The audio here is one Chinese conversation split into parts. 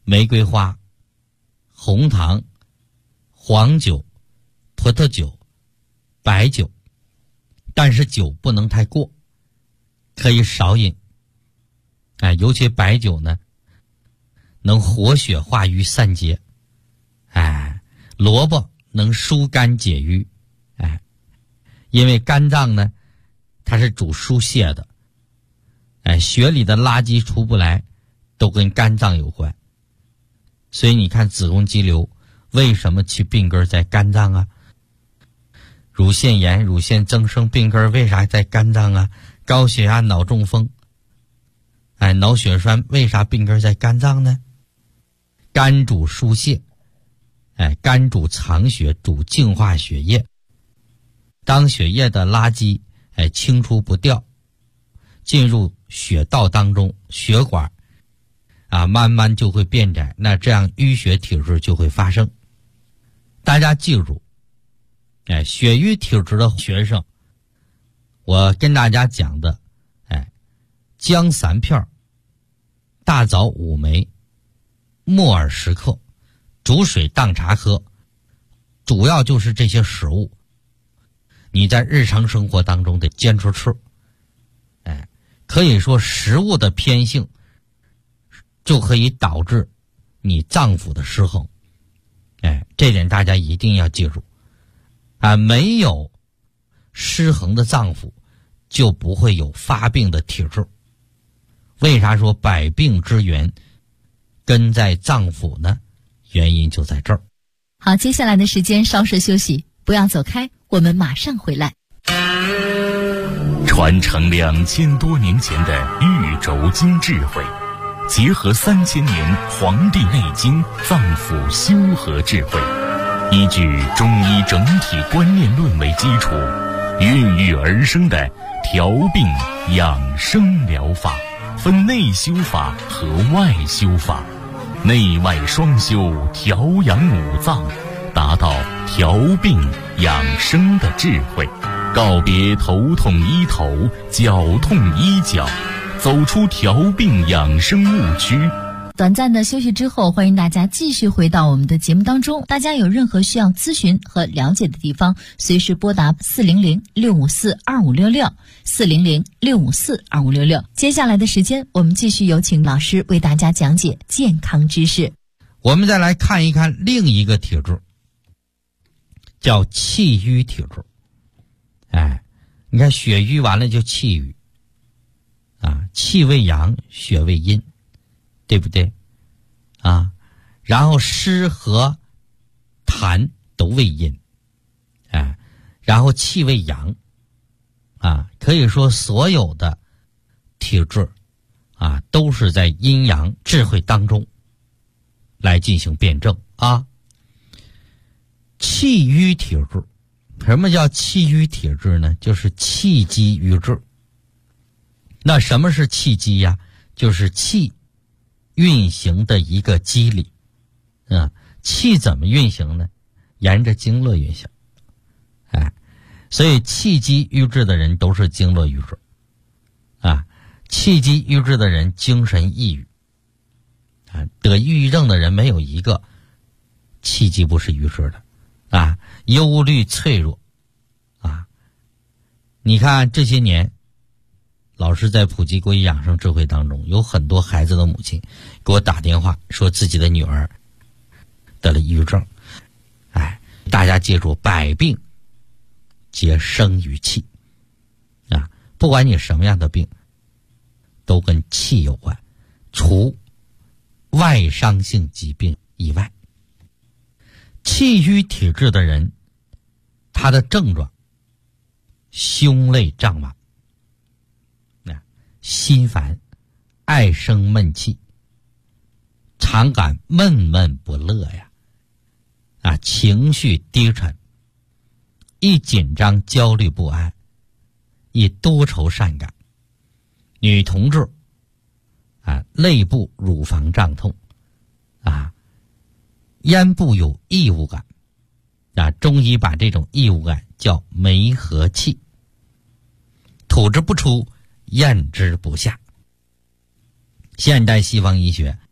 玫瑰花、红糖、黄酒、葡萄酒、白酒，但是酒不能太过，可以少饮。尤其白酒呢，能活血化瘀散结。萝卜能疏肝解郁。因为肝脏呢，它是主疏泄的。血里的垃圾出不来，都跟肝脏有关。所以你看子宫肌瘤为什么其病根在肝脏啊？乳腺炎、乳腺增生病根为啥在肝脏啊？高血压、脑中风、脑血栓为啥病根在肝脏呢？肝主疏泄，肝主藏血，主净化血液。当血液的垃圾清除不掉，进入血道当中，血管慢慢就会变窄，那这样淤血体质就会发生。大家记住，血瘀体质的学生，我跟大家讲的，姜3片，大枣5枚，木耳10克，煮水当茶喝，主要就是这些食物，你在日常生活当中得坚持吃。可以说食物的偏性就可以导致你脏腑的失衡。这点大家一定要记住。没有失衡的脏腑，就不会有发病的体质。为啥说百病之源根在脏腑呢？原因就在这儿。 好，接下来的时间稍事休息，不要走开，我们马上回来。 传承2000多年前的玉轴经智慧，结合3000年《黄帝内经》脏腑修和智慧，依据中医整体观念论为基础，孕育而生的调病养生疗法，分内修法和外修法，内外双修，调养五脏，达到调病养生的智慧。告别头痛医头，脚痛医脚，走出调病养生误区。 短暂的休息之后，欢迎大家继续回到我们的节目当中。大家有任何需要咨询和了解的地方，随时拨打400-654-2566 400-654-2566。接下来的时间，我们继续有请老师为大家讲解健康知识。 我们再来看一看另一个体质，叫气瘀体质。你看血瘀完了就气郁，气为阳，血为阴，对不对？然后湿和痰都为阴，然后气为阳，可以说所有的体质都是在阴阳智慧当中来进行辩证。气瘀体质，什么叫气瘀体质呢？就是气机瘀滞。那什么是气机呀？就是气运行的一个机理。气怎么运行呢？沿着经络运行。所以气机瘀滞的人都是经络瘀滞。气机瘀滞的人精神抑郁。得抑郁症的人没有一个气机不是瘀滞的。忧虑脆弱。你看这些年老师在普及国医养生智慧当中，有很多孩子的母亲给我打电话说自己的女儿得了抑郁症。大家记住，百病皆生于气。不管你什么样的病都跟气有关，除外伤性疾病以外。气瘀体质的人，他的症状胸肋胀满，心烦，爱生闷气，常感闷闷不乐呀，情绪低沉，易紧张焦虑不安，易多愁善感。女同志肋部乳房胀痛，咽部有异物感，中医把这种异物感叫梅核气，吐之不出，咽之不下。现代西方医学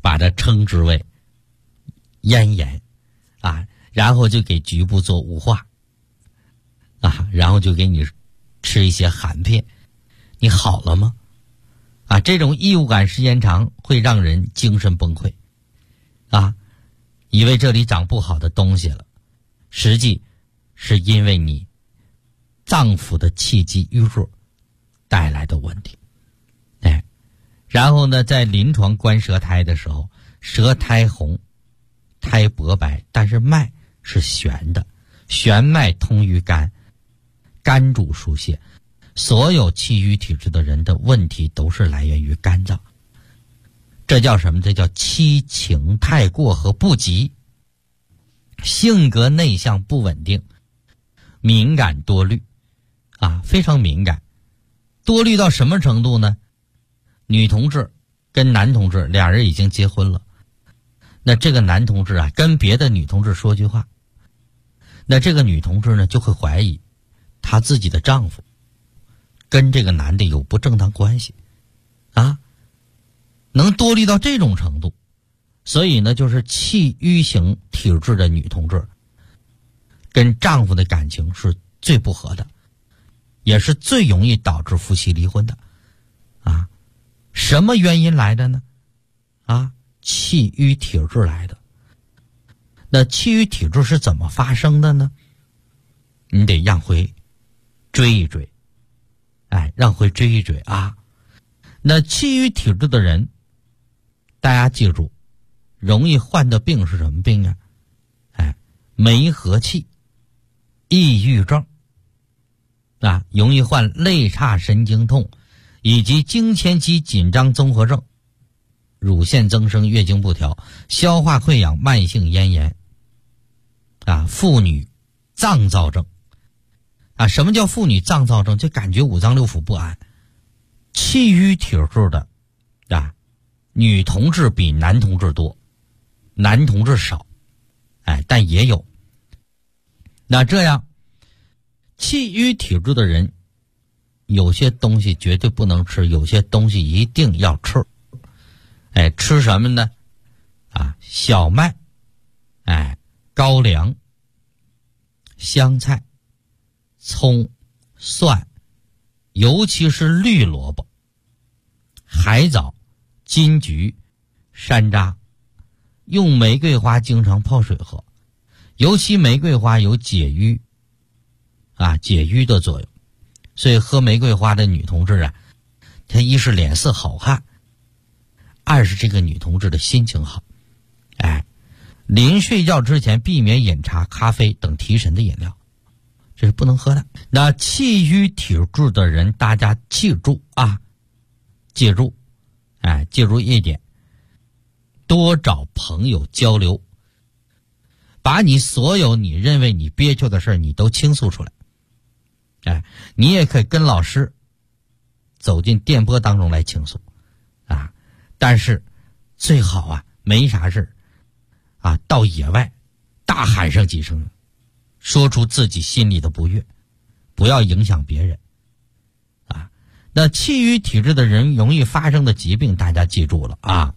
把它称之为咽炎啊，然后就给局部做雾化啊，然后就给你吃一些含片，你好了吗？啊，这种异物感时间长会让人精神崩溃啊，以为这里长不好的东西了，实际是因为你脏腑的气机淤弱带来的问题。哎，然后呢，在临床观舌苔的时候，舌苔红，苔薄白，但是脉是悬的，悬脉通于肝，肝主疏泄，所有气郁体质的人的问题都是来源于肝脏。这叫什么？这叫七情太过和不及，性格内向不稳定，敏感多虑啊，非常敏感。多虑到什么程度呢？女同志跟男同志俩人已经结婚了，那这个男同志啊跟别的女同志说句话，那这个女同志呢就会怀疑她自己的丈夫跟这个男的有不正当关系啊，能多虑到这种程度。所以呢，就是气郁型体质的女同志跟丈夫的感情是最不和的，也是最容易导致夫妻离婚的啊。什么原因来的呢？啊，气郁体质来的。那气郁体质是怎么发生的呢？你得让回追一追，哎，让回追一追啊。那气郁体质的人，大家记住，容易患的病是什么病啊？哎，梅核气、抑郁症啊，容易患肋叉神经痛以及经前期紧张综合症、乳腺增生、月经不调、消化溃疡、慢性咽炎啊，妇女脏躁症啊。什么叫妇女脏躁症？就感觉五脏六腑不安。气郁体质的啊，女同志比男同志多，男同志少，哎，但也有。那这样气郁体质的人，有些东西绝对不能吃，有些东西一定要吃。哎，吃什么呢？啊，小麦，哎，高粱、香菜、葱、蒜，尤其是绿萝卜、海藻、金桔、山楂。用玫瑰花经常泡水喝，尤其玫瑰花有解郁啊，解郁的作用。所以喝玫瑰花的女同志啊，她一是脸色好看，二是这个女同志的心情好。哎，临睡觉之前避免饮茶、咖啡等提神的饮料，这是不能喝的。那气郁体质的人，大家记住啊，记住，哎，记住一点，多找朋友交流，把你所有你认为你憋屈的事你都倾诉出来。哎，你也可以跟老师走进电波当中来倾诉啊，但是最好啊没啥事啊，到野外大喊上几声，说出自己心里的不悦，不要影响别人啊。那气郁体质的人容易发生的疾病，大家记住了啊，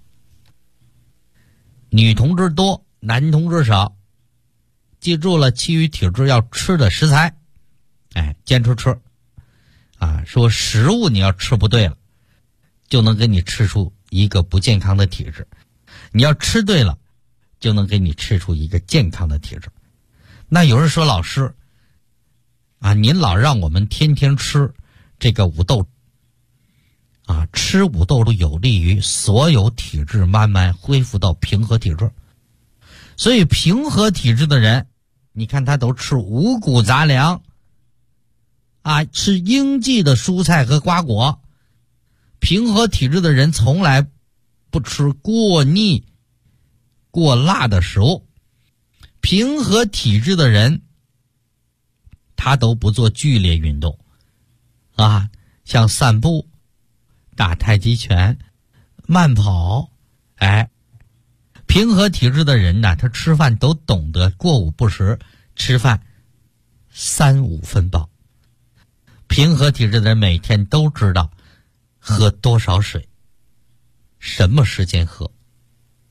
女同志多，男同志少。记住了，气郁体质要吃的食材，哎，坚持吃啊。说食物你要吃不对了，就能给你吃出一个不健康的体质，你要吃对了，就能给你吃出一个健康的体质。那有人说，老师啊，您老让我们天天吃这个五豆啊，吃五豆有利于所有体质慢慢恢复到平和体质。所以平和体质的人，你看他都吃五谷杂粮啊，吃应季的蔬菜和瓜果。平和体质的人从来不吃过腻过辣的食物。平和体质的人他都不做剧烈运动啊，像散步、打太极拳、慢跑。哎，平和体质的人呢，他吃饭都懂得过午不食，吃饭3、5分饱。平和体质的人每天都知道喝多少水，什么时间喝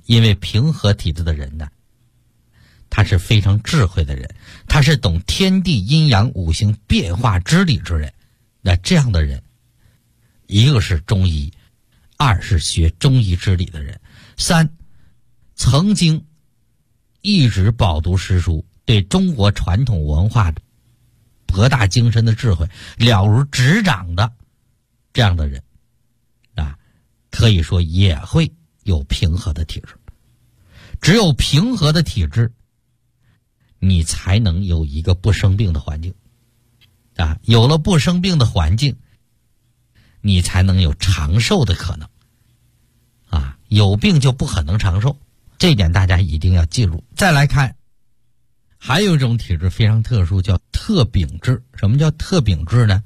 因为平和体质的人呢，他是非常智慧的人，他是懂天地阴阳五行变化之理之人。那这样的人，一个是中医，二是学中医之理的人，三曾经一直饱读诗书，对中国传统文化博大精深的智慧了如指掌的这样的人啊，可以说也会有平和的体质。只有平和的体质，你才能有一个不生病的环境啊，有了不生病的环境，你才能有长寿的可能啊，有病就不可能长寿，这一点大家一定要记住。再来看，还有一种体质非常特殊，叫特禀质。什么叫特禀质呢？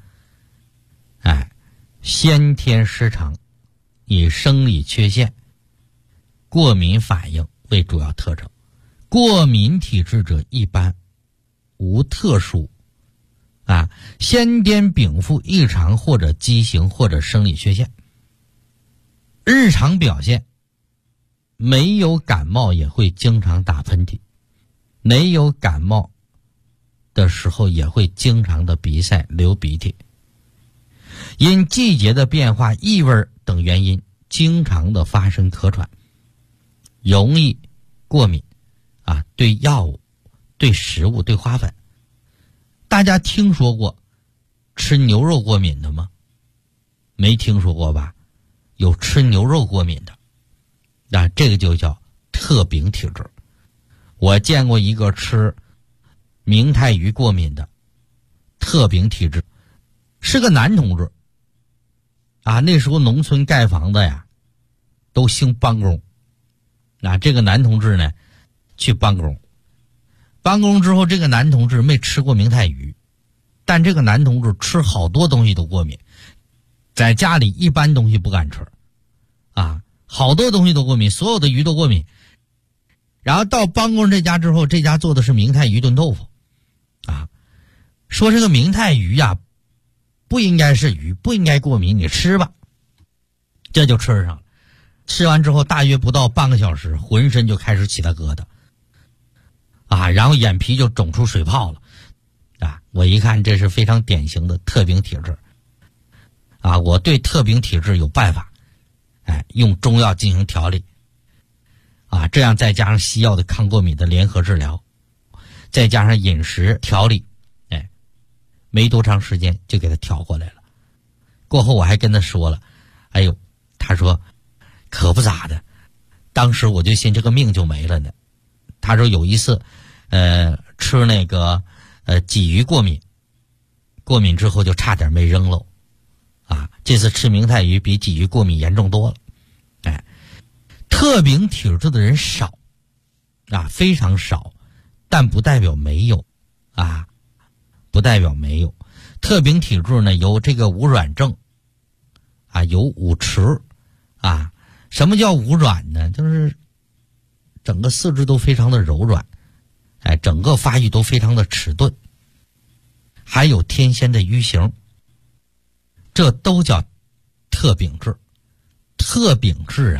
先天失常，以生理缺陷、过敏反应为主要特征。过敏体质者一般无特殊先天禀赋异常或者畸形或者生理缺陷。日常表现没有感冒也会经常打喷嚏，没有感冒的时候也会经常的鼻塞流鼻涕，因季节的变化、异味等原因经常的发生咳喘，容易过敏对药物、对食物、对花粉。大家听说过吃牛肉过敏的吗？没听说过吧？有吃牛肉过敏的，这个就叫特禀体质。我见过一个吃明太鱼过敏的特禀体质，是个男同志那时候农村盖房子呀都兴帮工，这个男同志呢去帮工之后，这个男同志没吃过明太鱼，但这个男同志吃好多东西都过敏，在家里一般东西不敢吃好多东西都过敏，所有的鱼都过敏。然后到帮工这家之后，这家做的是明太鱼炖豆腐说这个明太鱼不应该是鱼，不应该过敏，你吃吧。这就吃上了，吃完之后大约不到半个小时，浑身就开始起了疙瘩然后眼皮就肿出水泡了我一看这是非常典型的特禀体质我对特禀体质有办法用中药进行调理这样再加上西药的抗过敏的联合治疗，再加上饮食调理没多长时间就给他调过来了。过后我还跟他说了，他说可不咋的，当时我就信这个命就没了呢。他说有一次吃那个鲫鱼过敏之后就差点没扔喽这次吃明太鱼比鲫鱼过敏严重多了。特禀体质的人少非常少，但不代表没有不代表没有。特禀体质呢有这个无软症有五迟什么叫无软呢？就是整个四肢都非常的柔软整个发育都非常的迟钝，还有天仙的瘀形，这都叫特禀质。特禀质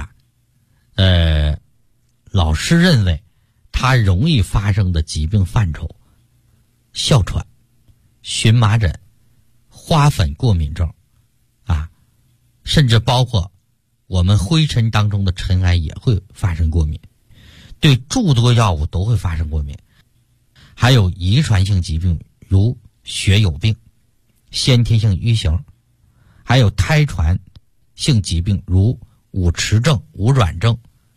老师认为它容易发生的疾病范畴，哮喘、荨麻疹、花粉过敏症甚至包括我们灰尘当中的尘埃也会发生过敏，对诸多药物都会发生过敏，还有遗传性疾病如血友病、先天性瘀形，还有胎传性疾病如五迟症、无软症。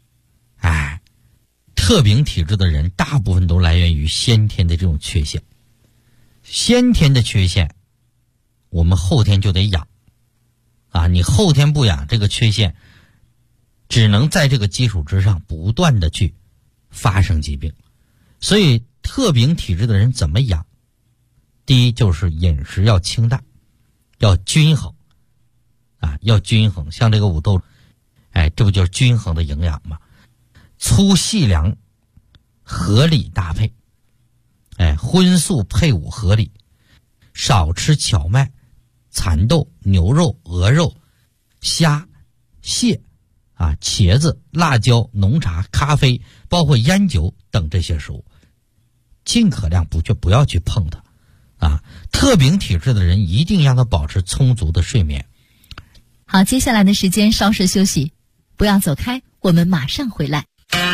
特禀体质的人大部分都来源于先天的这种缺陷，先天的缺陷我们后天就得养你后天不养，这个缺陷只能在这个基础之上不断的去发生疾病。所以特禀体质的人怎么养？第一就是饮食要清淡，要均衡要均衡。像这个五豆这不就是均衡的营养吗？粗细粮合理搭配荤素配伍合理，少吃荞麦、蚕豆、牛肉、鹅肉、虾、蟹茄子、辣椒、浓茶、咖啡，包括烟酒等这些食物，尽可量不要去碰它。特禀体质的人一定让他保持充足的睡眠。 好，接下来的时间稍事休息，不要走开，我们马上回来。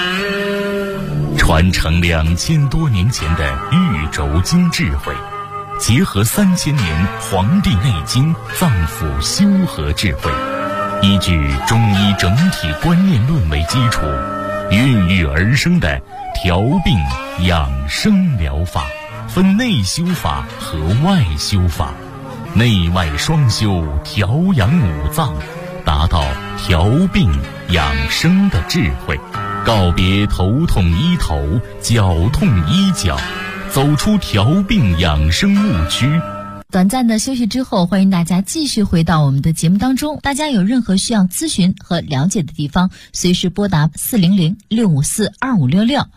传承2000多年前的玉轴经智慧，结合3000年《黄帝内经》脏腑修和智慧，依据中医整体观念论为基础，孕育而生的调病养生疗法，分内修法和外修法，内外双修，调养五脏，达到调病养生的智慧。告别头痛医头，脚痛医脚，走出调病养生误区。 短暂的休息之后，欢迎大家继续回到我们的节目当中。大家有任何需要咨询和了解的地方，随时拨打400-654-2566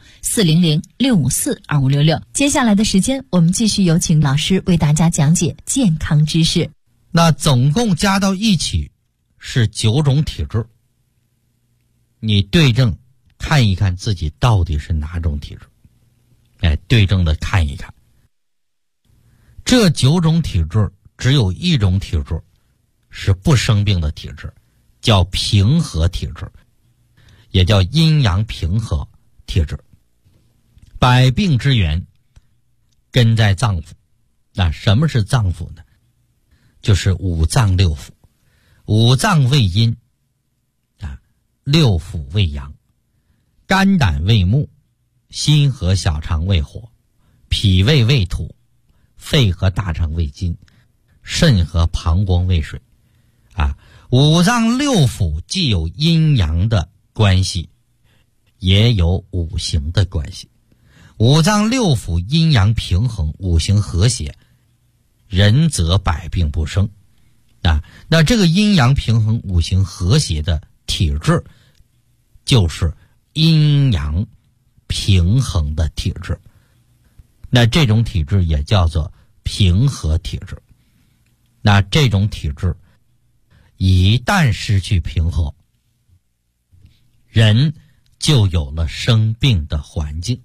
400-654-2566。接下来的时间，我们继续有请老师为大家讲解健康知识。 那总共加到一起是9种体质，你对症看一看自己到底是哪种体质，对症的看一看。这9种体质只有一种体质是不生病的体质，叫平和体质，也叫阴阳平和体质。百病之源根在脏腑。那什么是脏腑呢？就是五脏六腑。五脏为阴，六腑为阳。肝胆为木，心和小肠为火，脾胃为土，肺和大肠为金，肾和膀胱为水。五脏六腑既有阴阳的关系，也有五行的关系。五脏六腑阴阳平衡，五行和谐，人则百病不生。那这个阴阳平衡、五行和谐的体质，就是阴阳平衡的体质。那这种体质也叫做平和体质。那这种体质一旦失去平和，人就有了生病的环境。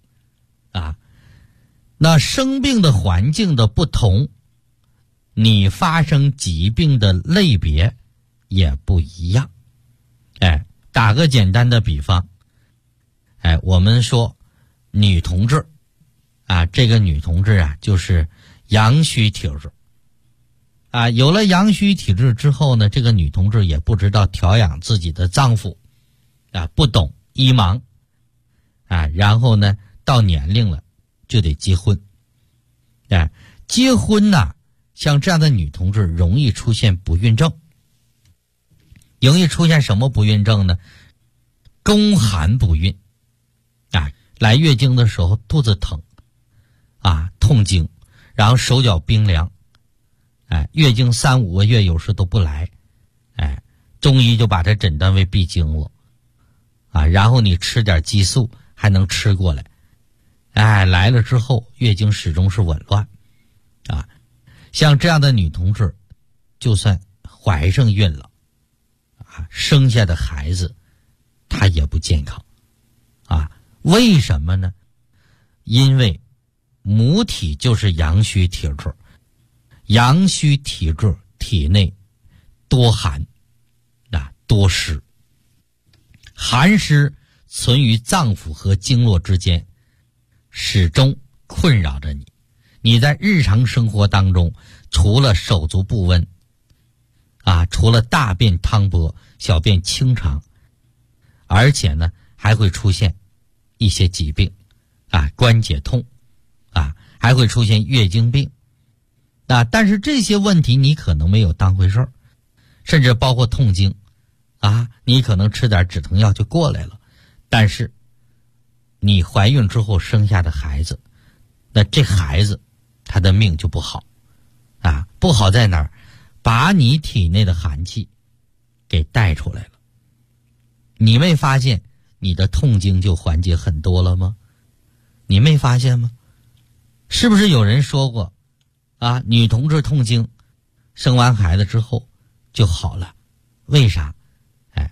那生病的环境的不同，你发生疾病的类别也不一样。打个简单的比方，我们说女同志这个女同志就是阳虚体质。有了阳虚体质之后呢，这个女同志也不知道调养自己的脏腑，不懂医盲，然后呢到年龄了就得结婚。结婚呢，像这样的女同志容易出现不孕症。容易出现什么不孕症呢？宫寒不孕。来月经的时候肚子疼，痛经，然后手脚冰凉，月经3、5个月有时都不来，中医就把它诊断为闭经了，然后你吃点激素还能吃过来，来了之后月经始终是紊乱，像这样的女同志，就算怀上孕了，生下的孩子她也不健康，为什么呢？因为母体就是阳虚体质，阳虚体质体内多寒，多湿，寒湿存于脏腑和经络之间，始终困扰着你。你在日常生活当中，除了手足不温，除了大便汤薄、小便清长，而且呢还会出现一些疾病，关节痛，还会出现月经病，但是这些问题你可能没有当回事儿，甚至包括痛经，你可能吃点止疼药就过来了，但是你怀孕之后生下的孩子，那这孩子他的命就不好，不好在哪儿？把你体内的寒气给带出来了。你没发现你的痛经就缓解很多了吗？你没发现吗？是不是有人说过女同志痛经生完孩子之后就好了？为啥？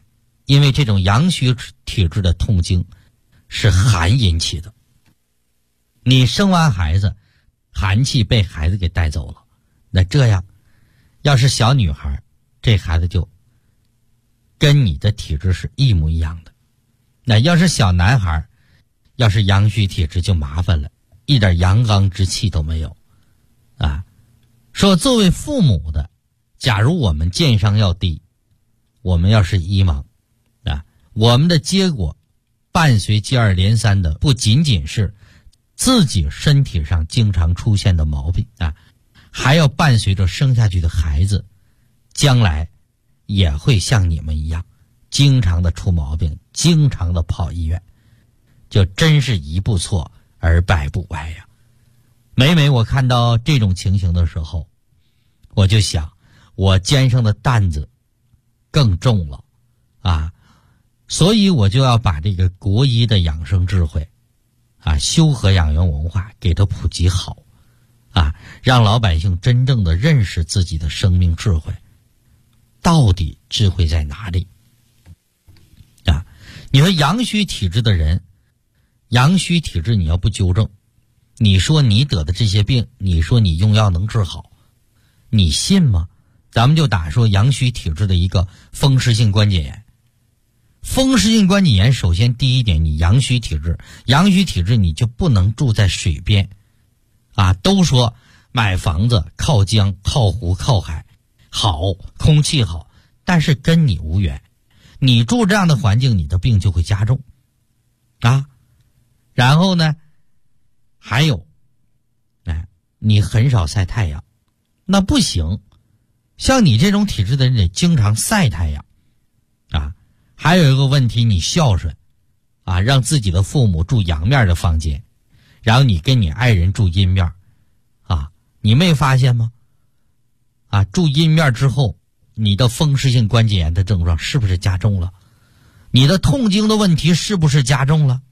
因为这种阳虚体质的痛经是寒引起的。你生完孩子，寒气被孩子给带走了，那这样要是小女孩，这孩子就跟你的体质是一模一样的。那要是小男孩，要是阳虚体质就麻烦了，一点阳刚之气都没有啊。说作为父母的，假如我们健商要低，我们要是医盲啊，我们的结果伴随接二连三的不仅仅是自己身体上经常出现的毛病啊，还要伴随着生下去的孩子将来也会像你们一样经常的出毛病，经常的跑医院，就真是一步错而百步歪呀。每每我看到这种情形的时候，我就想我肩上的担子更重了啊，所以我就要把这个国医的养生智慧啊，修和养元文化给它普及好啊，让老百姓真正的认识自己的生命智慧，到底智慧在哪里啊？你说阳虚体质的人，阳虚体质你要不纠正，你说你得的这些病，你说你用药能治好，你信吗？咱们就打说阳虚体质的一个风湿性关节炎。风湿性关节炎首先第一点，你阳虚体质，阳虚体质你就不能住在水边啊。都说买房子靠江靠湖靠海好，空气好，但是跟你无缘，你住这样的环境，你的病就会加重啊。然后呢还有你很少晒太阳，那不行，像你这种体质的人得经常晒太阳啊。还有一个问题，你孝顺啊，让自己的父母住阳面的房间，然后你跟你爱人住阴面啊，你没发现吗？啊，住阴面之后，你的风湿性关节炎的症状是不是加重了？你的痛经的问题是不是加重了？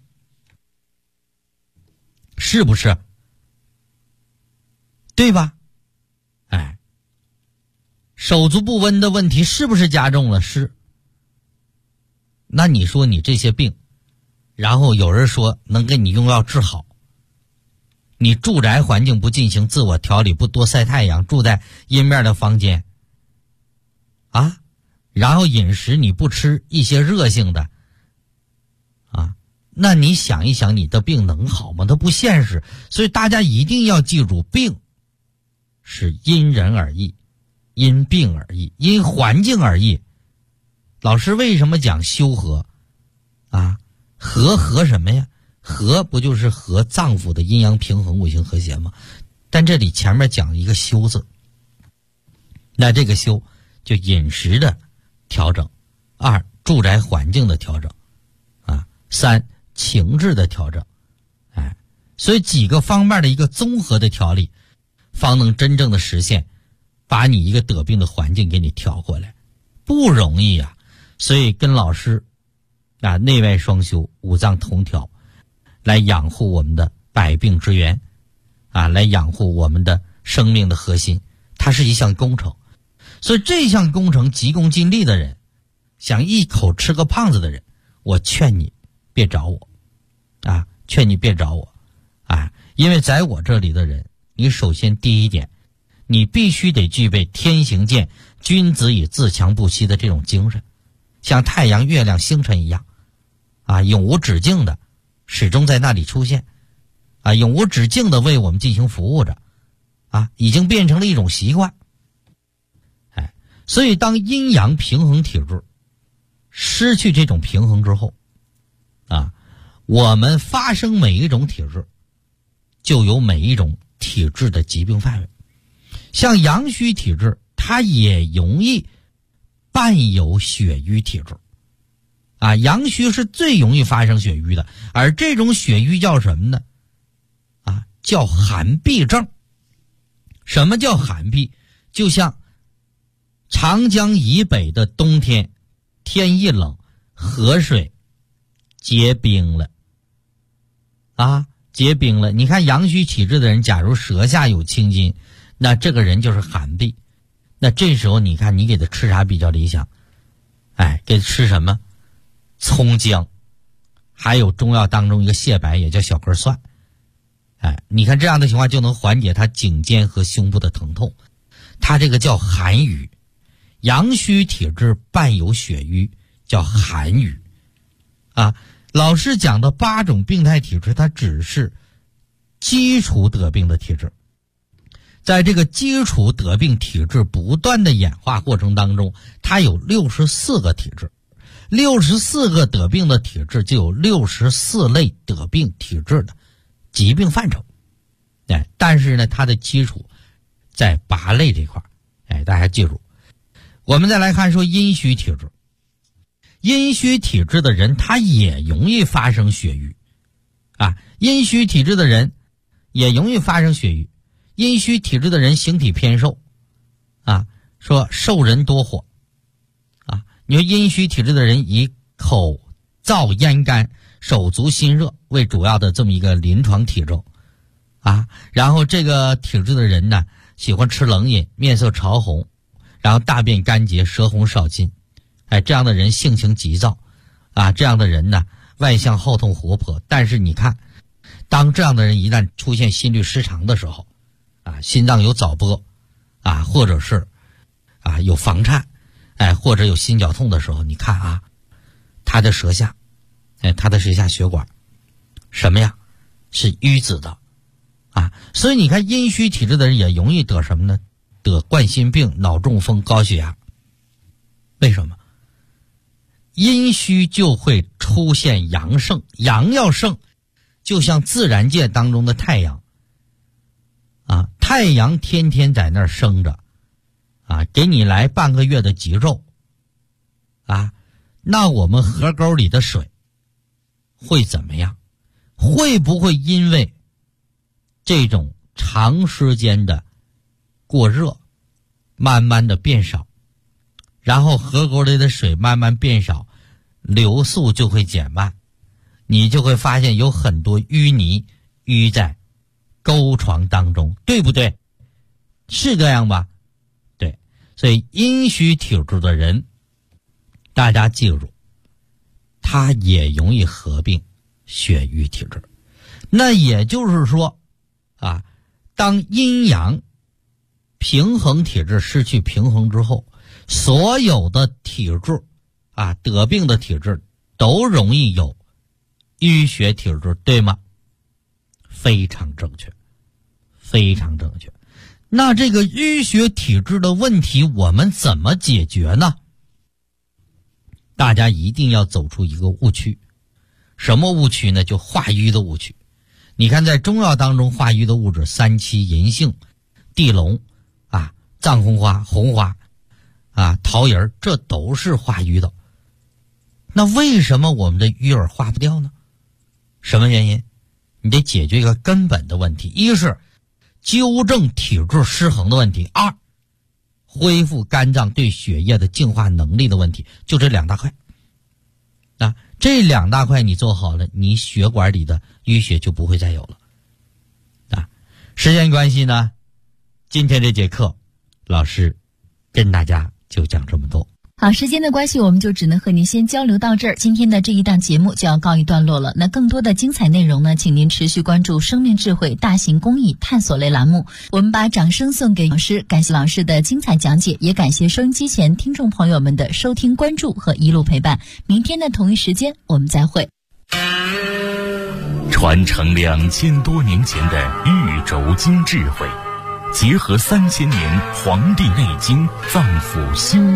是不是？对吧？手足不温的问题是不是加重了？是。那你说你这些病，然后有人说能给你用药治好，你住宅环境不进行自我调理，不多晒太阳，住在阴面的房间啊，然后饮食你不吃一些热性的啊，那你想一想，你的病能好吗？它不现实。所以大家一定要记住，病是因人而异，因病而异，因环境而异。老师为什么讲修和啊？和什么呀？和不就是和脏腑的阴阳平衡，五行和谐吗？但这里前面讲一个修字，那这个修就饮食的调整，二住宅环境的调整啊，三情志的调整，所以几个方面的一个综合的调理，方能真正的实现把你一个得病的环境给你调过来，不容易啊。所以跟老师啊，内外双修，五脏同调，来养护我们的百病之源啊，来养护我们的生命的核心，它是一项工程。所以这项工程急功近利的人，想一口吃个胖子的人，我劝你别找我啊，劝你别找我啊，因为在我这里的人，你首先第一点，你必须得具备天行健，君子以自强不息的这种精神，像太阳、月亮、星辰一样啊，永无止境的始终在那里出现啊，永无止境的为我们进行服务着啊，已经变成了一种习惯。所以当阴阳平衡体质失去这种平衡之后啊，我们发生每一种体质就有每一种体质的疾病范围。像阳虚体质，它也容易伴有血瘀体质啊，阳虚是最容易发生血瘀的，而这种血瘀叫什么呢？啊，叫寒痹症。什么叫寒痹？就像长江以北的冬天，天一冷，河水结冰了啊，结冰了。你看阳虚体质的人，假如舌下有青筋，那这个人就是寒痹。那这时候你看你给他吃啥比较理想？给他吃什么葱姜，还有中药当中一个蟹白，也叫小根蒜。你看这样的情况就能缓解他颈肩和胸部的疼痛。他这个叫寒瘀，阳虚体质伴有血瘀，叫寒瘀。老师讲的8种病态体质，它只是基础得病的体质。在这个基础得病体质不断的演化过程当中，它有64个体质，64个得病的体质就有64类得病体质的疾病范畴。但是呢，它的基础在8类这块。大家记住。我们再来看说阴虚体质。阴虚体质的人他也容易发生血瘀。阴虚体质的人也容易发生血瘀。阴虚体质的人形体偏瘦。说瘦人多火。你说阴虚体质的人以口燥咽干、手足心热为主要的这么一个临床体征。然后这个体质的人呢，喜欢吃冷饮，面色潮红，然后大便干结，舌红少津。这样的人性情急躁。这样的人呢，外向好动活泼。但是你看，当这样的人一旦出现心律失常的时候，心脏有早搏，或者是有房颤，或者有心绞痛的时候，你看他的舌下，他的舌下血管什么呀？是淤紫的。所以你看阴虚体质的人也容易得什么呢？得冠心病、脑中风、高血压。为什么？阴虚就会出现阳盛，阳要盛，就像自然界当中的太阳。太阳天天在那儿生着，给你来半个月的极肉。那我们河沟里的水会怎么样？会不会因为这种长时间的过热，慢慢的变少，然后河沟里的水慢慢变少，流速就会减慢，你就会发现有很多淤泥淤在沟床当中，对不对？是这样吧？对。所以阴虚体质的人，大家记住，他也容易合并血瘀体质。那也就是说当阴阳平衡体质失去平衡之后，所有的体质得病的体质都容易有淤血体质，对吗？非常正确，非常正确。那这个淤血体质的问题我们怎么解决呢？大家一定要走出一个误区。什么误区呢？就化瘀的误区。你看在中药当中化瘀的物质，三七、银杏、地龙藏红花、红花桃仁，这都是化瘀的。那为什么我们的瘀儿化不掉呢？什么原因？你得解决一个根本的问题，一是纠正体质失衡的问题，二恢复肝脏对血液的净化能力的问题，就这2大块。这2大块你做好了，你血管里的淤血就不会再有了。时间关系呢，今天这节课老师跟大家就讲这么多。 好，时间的关系，我们就只能和您先交流到这儿。今天的这一档节目就要告一段落了。那更多的精彩内容呢，请您持续关注生命智慧大型公益探索类栏目。我们把掌声送给老师，感谢老师的精彩讲解，也感谢收音机前听众朋友们的收听、关注和一路陪伴。明天的同一时间，我们再会。 传承2000多年前的玉轴经智慧，结合3000年《黄帝内经》脏腑修